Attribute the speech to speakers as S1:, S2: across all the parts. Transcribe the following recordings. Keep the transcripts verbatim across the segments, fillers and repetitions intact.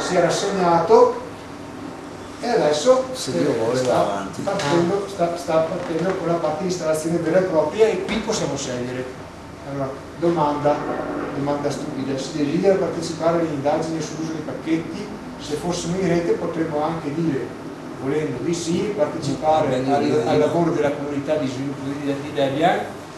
S1: si è rassegnato e adesso
S2: se Dio vuole
S1: sta,
S2: va avanti.
S1: partendo, sta, sta partendo con la parte di installazione vera e propria, e qui possiamo scegliere. Allora, domanda, domanda stupida: si desidera partecipare alle indagini sull'uso dei pacchetti? Se fossimo in rete potremmo anche dire, volendo di sì, partecipare al, al lavoro della comunità di sviluppo di, di Debian.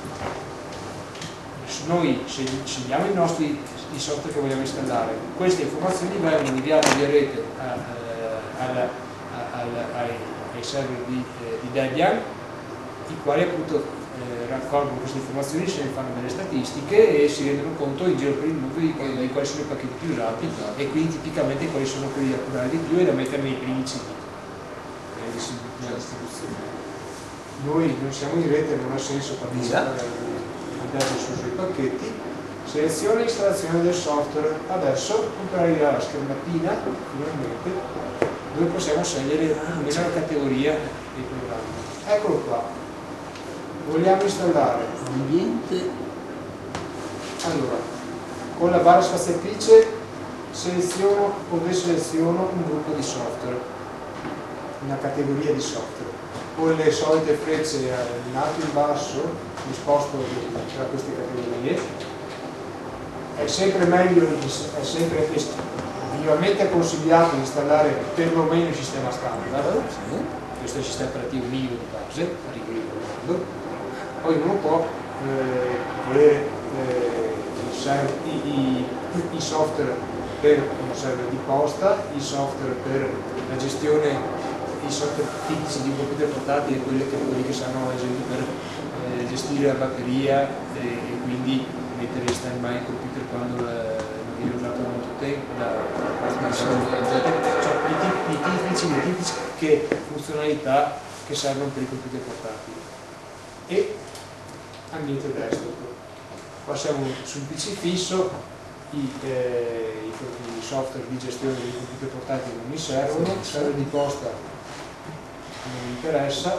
S1: Noi scegliamo i nostri i software che vogliamo installare, queste informazioni vengono inviate via rete a, a, a, a, a, ai, ai server di, eh, di Debian, i quali appunto eh, raccolgono queste informazioni, se ne fanno delle statistiche e si rendono conto in giro per il mondo di, di quali sono i pacchetti più usati e quindi tipicamente quali sono quelli da curare di più e da mettere nei primi C D nella distribuzione. Noi non siamo in rete, non ha senso partecipare all'indagine sui pacchetti. Selezione e installazione del software. Adesso comparirà la schermatina finalmente, dove possiamo scegliere almeno la categoria dei programmi. Eccolo qua. Vogliamo installare
S2: ambiente.
S1: Allora, con la barra spaziatrice seleziono o deseleziono un gruppo di software, una categoria di software. Con le solite frecce in alto e in basso mi sposto tra queste categorie. È sempre meglio, è sempre vivamente consigliato installare perlomeno il sistema standard. Questo è il sistema operativo minimo di base, a rigore. Poi uno può eh, volere eh, i, i, i software per un server di posta, i software per la gestione, i software tipici di un computer portatile, quelli che, quelli che sanno ad esempio per eh, gestire la batteria e, e quindi mettere in stand by il computer quando eh, non viene usato da molto tempo, da, da, cioè i tipici, le tipiche funzionalità che servono per i computer portatili. E ambiente desktop. Passiamo sul P C fisso, i, eh, i, i software di gestione dei computer portatili non mi servono, il server di posta non mi interessa,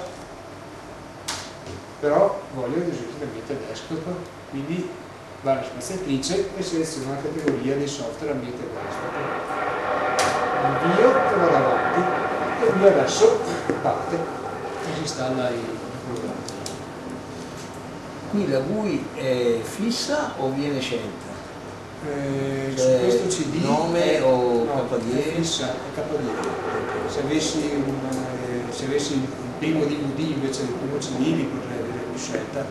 S1: però voglio ad esempio l'ambiente desktop, quindi barra spaziatrice e seleziono la categoria dei software ambiente desktop. Invio e vado avanti e lui adesso parte e si installa il programma.
S2: Qui la V U I è fissa o viene scelta?
S1: Eh,
S2: cioè,
S1: su questo C D
S2: nome
S1: è,
S2: o
S1: no,
S2: K D E?
S1: è fissa, è K D E. Se avessi, un, eh, se avessi il primo D V D invece del primo C D li potrei avere più scelta.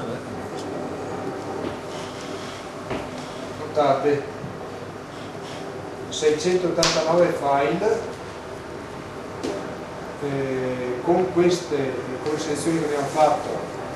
S1: Notate seicentottantanove file eh, con queste con le selezioni che abbiamo fatto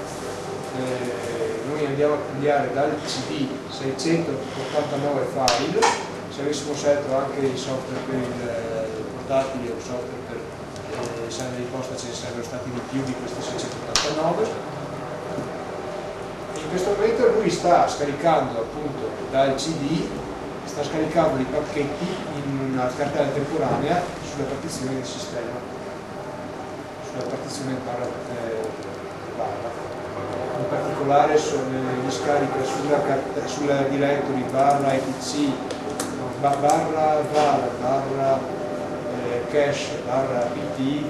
S1: eh, noi andiamo a cambiare dal C D seicentottantanove file. Se avessimo scelto anche il software per il portatile o il software per eh, il server di posta ce ne sarebbero stati di più di questi seicentottantanove. In questo momento lui sta scaricando appunto dal C D, sta scaricando i pacchetti in una cartella temporanea sulla partizione del sistema, sulla partizione barra, eh, barra. In particolare gli scarica sulla, sulla directory barra etc, barra var, barra eh, cache, barra pt.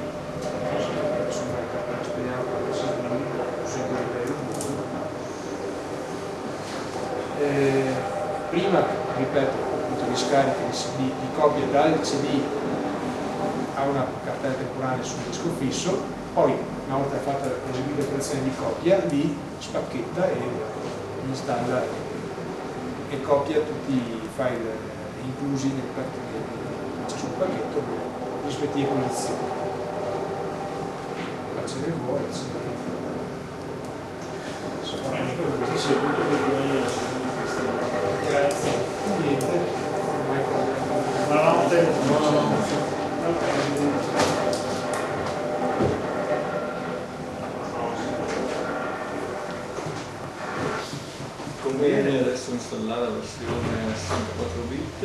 S1: Eh, prima, ripeto, appunto, di scarica di, C D, di copia dal C D a una cartella temporanea sul disco fisso, poi una volta fatta eseguita l'operazione di copia li spacchetta e installa e copia tutti i file inclusi nel ciascun pacchetto nelle rispettive condizioni. Faccio le vuole, grazie. Niente.
S3: Buonanotte.
S2: Buonanotte.
S4: Conviene adesso installare la versione sessantaquattro bit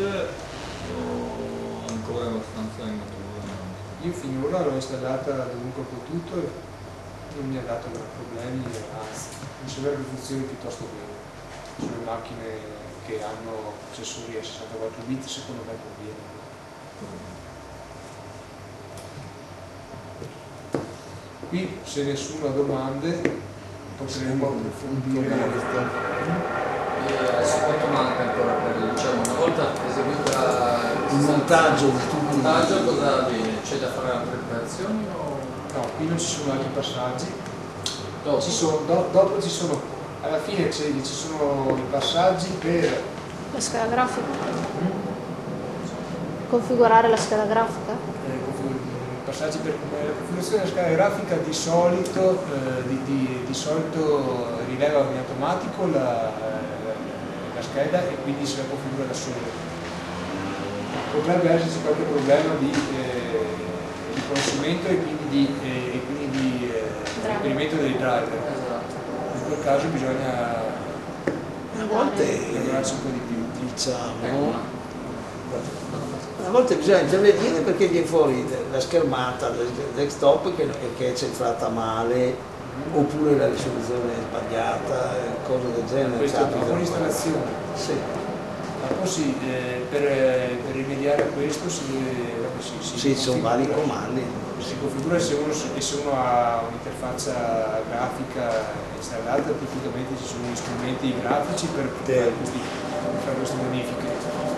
S4: o ancora abbastanza immatura?
S1: Io finora l'ho installata dovunque ho potuto e non mi ha dato problemi, anzi mi sembra che funzioni piuttosto bene. Sulle macchine che hanno processori a sessantaquattro bit secondo me conviene. Qui se nessuno ha domande potremmo approfondire questo.
S4: E adesso quanto manca ancora per, diciamo, una volta eseguita
S2: Il montaggio,
S4: il
S2: tutto
S4: montaggio cosa avviene? C'è da fare altre preparazioni o?
S1: No, qui non ci sono altri passaggi.
S4: Dopo?
S1: Ci sono, do- dopo ci sono, alla fine c'è- ci sono i passaggi per
S3: La scheda grafica? Configurare la scheda grafica?
S1: eh, config- passaggi per eh, la configurazione della scheda grafica. Di solito, eh, di, di- di solito rileva in automatico la, la scheda e quindi se la configura da solo. Potrebbe esserci qualche problema di eh, riconoscimento e quindi di, eh, e quindi di eh, reperimento dei driver.
S4: Esatto.
S1: In quel caso bisogna
S2: A volte,
S1: lavorarci un po' di più.
S2: diciamo, a volte bisogna intervenire perché viene fuori la schermata del desktop che, che è centrata male, oppure la risoluzione è sbagliata, cose del genere.
S1: Questo
S2: capitano.
S1: dopo l'installazione.
S2: Sì.
S1: Dopo sì, eh, per, per rimediare a questo si, deve- si, si
S2: Sì, sono vari
S1: configura-
S2: comandi.
S1: Si configura se uno, e se uno ha un'interfaccia grafica installata, praticamente ci sono gli strumenti grafici per fare, questi, per fare queste modifiche.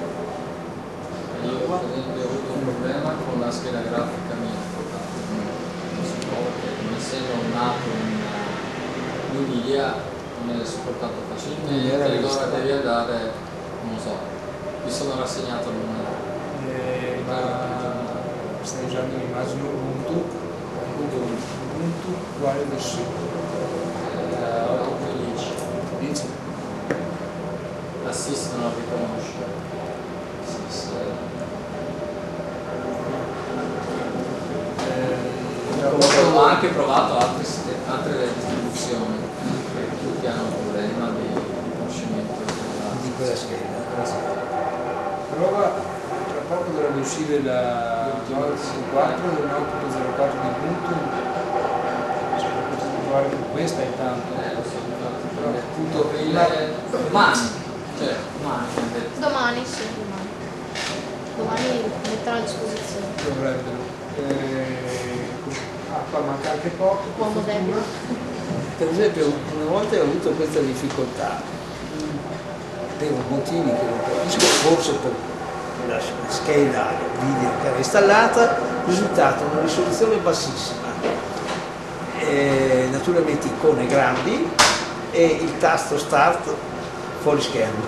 S4: Io per esempio ho avuto un problema con la scheda grafica mia portatile, non si trova che non essendo nato in Emilia non è supportato
S2: Non
S4: facilmente,
S2: era
S4: allora
S2: vista.
S4: devi andare, non so, mi sono rassegnato a una
S1: Eh, ma stai usando l'immagine Ubuntu, Ubuntu quale versione?
S4: otto dieci,
S1: Dici?
S4: l'assist non la riconosce. Assist,
S1: Eh,
S4: Ho anche provato altre, altre distribuzioni che tutti hanno un problema di riconoscimento
S2: Di quella scheda.
S1: Prova, tra poco dovrebbe uscire la nove punto quattro del nove punto zero quattro di Ubuntu. Cioè, potresti provare con questa intanto.
S4: Eh, lo so, infatti,
S1: Però appunto
S4: il,
S1: la-
S4: domani, cioè domani, come detto.
S3: Domani, sì, domani. Domani metterò a disposizione.
S1: dovrebbero. Eh, ah, qua manca anche poco. per
S3: Uomo
S1: fortuna.
S3: debole.
S2: Per esempio, una volta ho avuto questa difficoltà per motivi che non capisco, forse per la scheda video che era installata, risultato una risoluzione bassissima, e naturalmente icone grandi e il tasto start fuori schermo.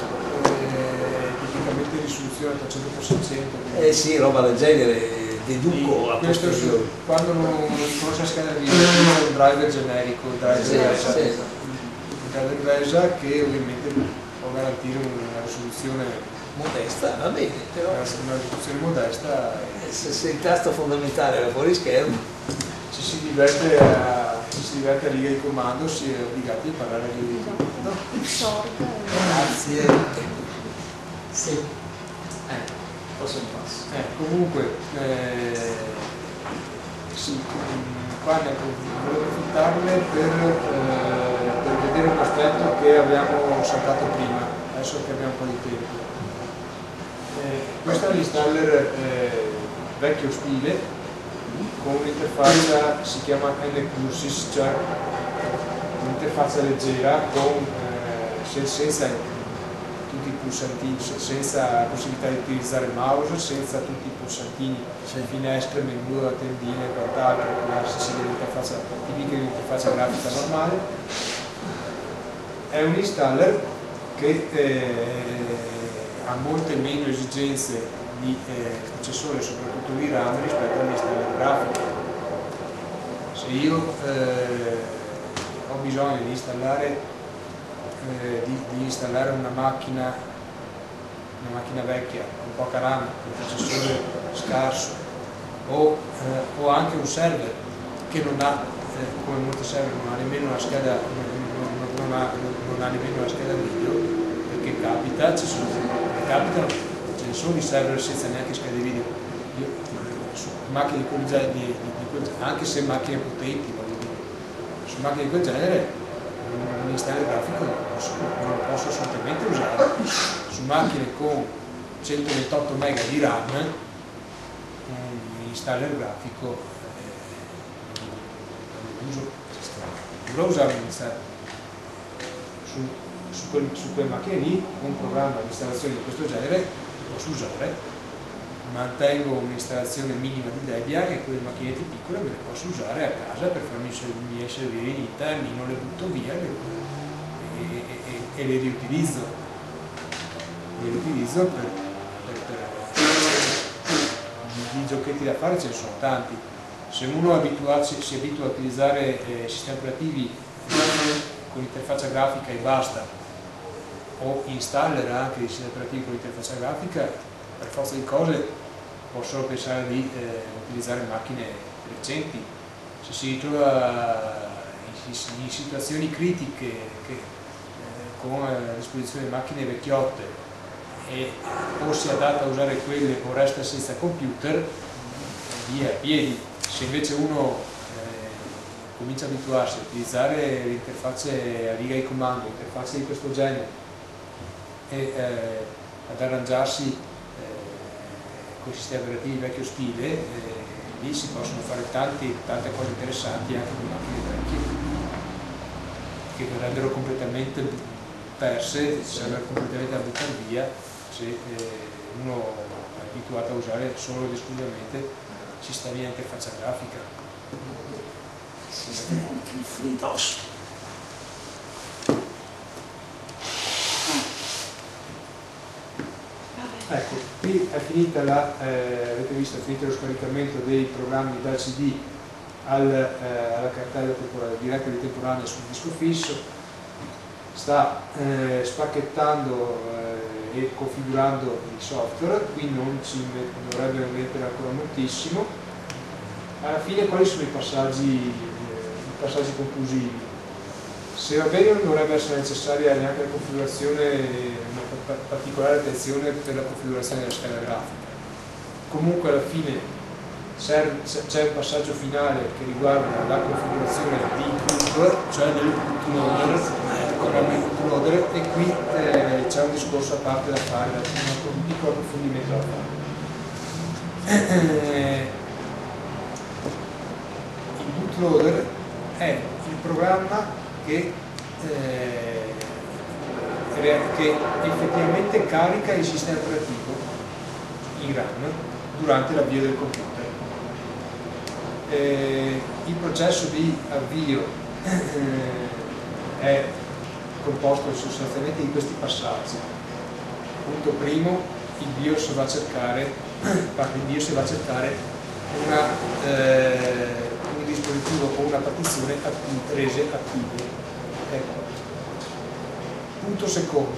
S1: Eh, tipicamente risoluzione ottocento per seicento.
S2: Eh sì, roba del genere, deduco a
S1: Questo è su-
S2: posteriori.
S1: quando non riconosce la scheda video, usa un driver generico, un driver
S4: Sì,
S1: VESA.
S4: sì.
S1: Un driver VESA che ovviamente può garantire una risoluzione,
S2: Modesta, va bene, però
S1: una risoluzione modesta. e
S2: se, se il tasto fondamentale era fuori schermo,
S1: Ci si diverte a, ci si diverte a riga di comando, si è obbligati a parlare a riga di comando.
S3: Sorda.
S2: grazie.
S4: Sì. Eh, prossimo passo.
S1: Eh, comunque, eh, sì, mh, qua ne approf- volevo approfittarne per, eh, per vedere un aspetto che abbiamo saltato prima, adesso che abbiamo un po' di tempo. Eh, questo è l'installer eh, vecchio stile, con un'interfaccia, si chiama N-Cursis, cioè un'interfaccia leggera con, eh, se- senza tutti i pulsantini, se- senza possibilità di utilizzare il mouse, senza tutti i pulsantini,
S2: Sì.
S1: finestre, menu, tendine e quant'altro, classici dell'interfaccia tipica di un'interfaccia grafica normale. È un installer che eh, ha molte meno esigenze di eh, processore, soprattutto di RAM, rispetto all'installer grafico. Se io eh, ho bisogno di installare, eh, di, di installare una macchina, una macchina vecchia con poca RAM, un processore scarso, o, eh, o anche un server che non ha, eh, come molti server, non ha nemmeno una scheda, non, non- non ha, non ha nemmeno una scheda video, perché capita, ci sono, capitano, ce ne sono di server senza neanche schede video. Io, su macchine di quel genere, di, di, di quel genere, anche se macchine potenti, voglio dire, su macchine di quel genere un installer grafico non lo posso, non lo posso assolutamente usare. Su macchine con centoventotto mega di RAM un installer grafico eh, non lo uso, dovrò usare un installer su, su, quel, su quelle macchine lì, un programma di installazione di questo genere lo posso usare, mantengo un'installazione minima di Debian e quelle macchinette piccole me le posso usare a casa per farmi i miei serveri interni, non le butto via le, e, e, e le riutilizzo, le riutilizzo per, per, per di giochetti da fare ce ne sono tanti. Se uno abituaci, si abitua a utilizzare eh, sistemi operativi con interfaccia grafica e basta, o installer anche i sistemi operativi con interfaccia grafica, per forza di cose può solo pensare di eh, utilizzare macchine recenti. Se si ritrova in, in situazioni critiche che, eh, con a disposizione macchine vecchiotte e o si adatta a usare quelle o resta senza computer, via a piedi. Se invece uno eh, comincia a abituarsi a utilizzare le interfacce a riga di comando, interfacce di questo genere e eh, ad arrangiarsi eh, con i sistemi operativi vecchio stile, eh, lì si possono fare tanti, tante cose interessanti anche con macchine vecchie che verrebbero completamente perse, sarebbero completamente da buttare via se eh, uno è abituato a usare solo ed esclusivamente sistemi a interfaccia grafica.
S2: Sistemi di FreeDOS.
S1: Ecco, qui è finita la, eh, avete visto, è finito lo scaricamento dei programmi dal C D al, eh, alla cartella temporale, diretta di temporanea sul disco fisso. Sta eh, spacchettando eh, e configurando il software, qui non ci dovrebbe mettere ancora moltissimo. Alla fine quali sono i passaggi, eh, i passaggi conclusivi? Se va bene non dovrebbe essere necessaria neanche la configurazione, una particolare attenzione per la configurazione della scheda grafica. Comunque alla fine c'è un passaggio finale che riguarda la configurazione di boot, cioè del bootloader, bootloader e qui eh, c'è un discorso a parte da fare, un piccolo approfondimento da fare. Il bootloader è il programma che, eh, che effettivamente carica il sistema operativo in RAM durante l'avvio del computer. Eh, il processo di avvio eh, è composto sostanzialmente di questi passaggi. Punto primo, il BIOS va a cercare, il BIOS va a cercare una, eh, un dispositivo o una partizione atti- rese attive. Ecco. Punto secondo,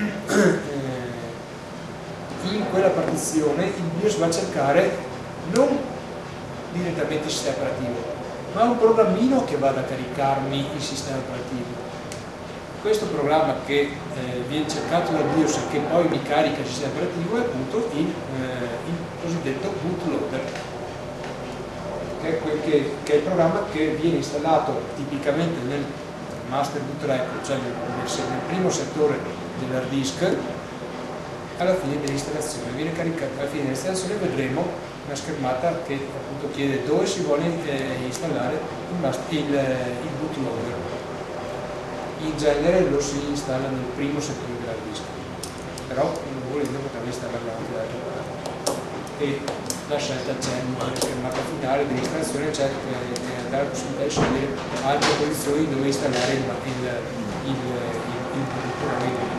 S1: in quella partizione il BIOS va a cercare non direttamente il sistema operativo, ma un programmino che vada a caricarmi il sistema operativo. Questo programma che eh, viene cercato dal BIOS e che poi mi carica il sistema operativo è appunto il, eh, il cosiddetto bootloader, che è, quel che, che è il programma che viene installato tipicamente nel master boot record, cioè nel, nel, nel primo settore dell'hard disk. Alla fine dell'installazione viene caricato, alla fine dell'installazione vedremo una schermata che appunto chiede dove si vuole eh, installare il, il, il bootloader. In genere lo si installa nel primo settore dell'hard disk, però volendo potremmo installarlo anche da altre parti. E la scelta c'è nella schermata finale dell'installazione, c'è eh, dare la possibilità di scegliere altre posizioni dove installare il, il, il, il, il bootloader.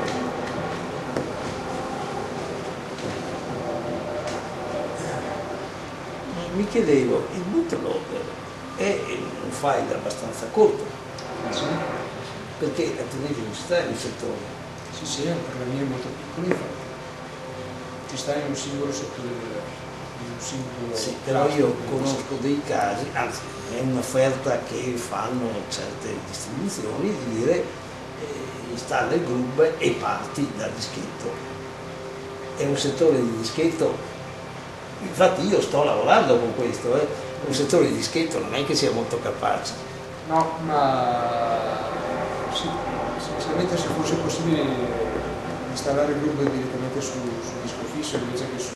S2: Mi chiedevo, il bootloader è un file abbastanza corto,
S1: Sì,
S2: perché altrimenti non si sta in un settore.
S1: sì, sì, è un programmino molto piccolo, infatti. Ci sta in un singolo settore, in un singolo...
S2: Sì, però io conosco dei casi, anzi è un'offerta che fanno certe distribuzioni di dire eh, installa il GRUB e parti dal dischetto. È un settore di dischetto. Infatti io sto lavorando con questo, eh. Un settore di dischetto non è che sia molto capace.
S1: No, ma sì, sinceramente se fosse possibile installare il gruppo direttamente su, su disco fisso invece che su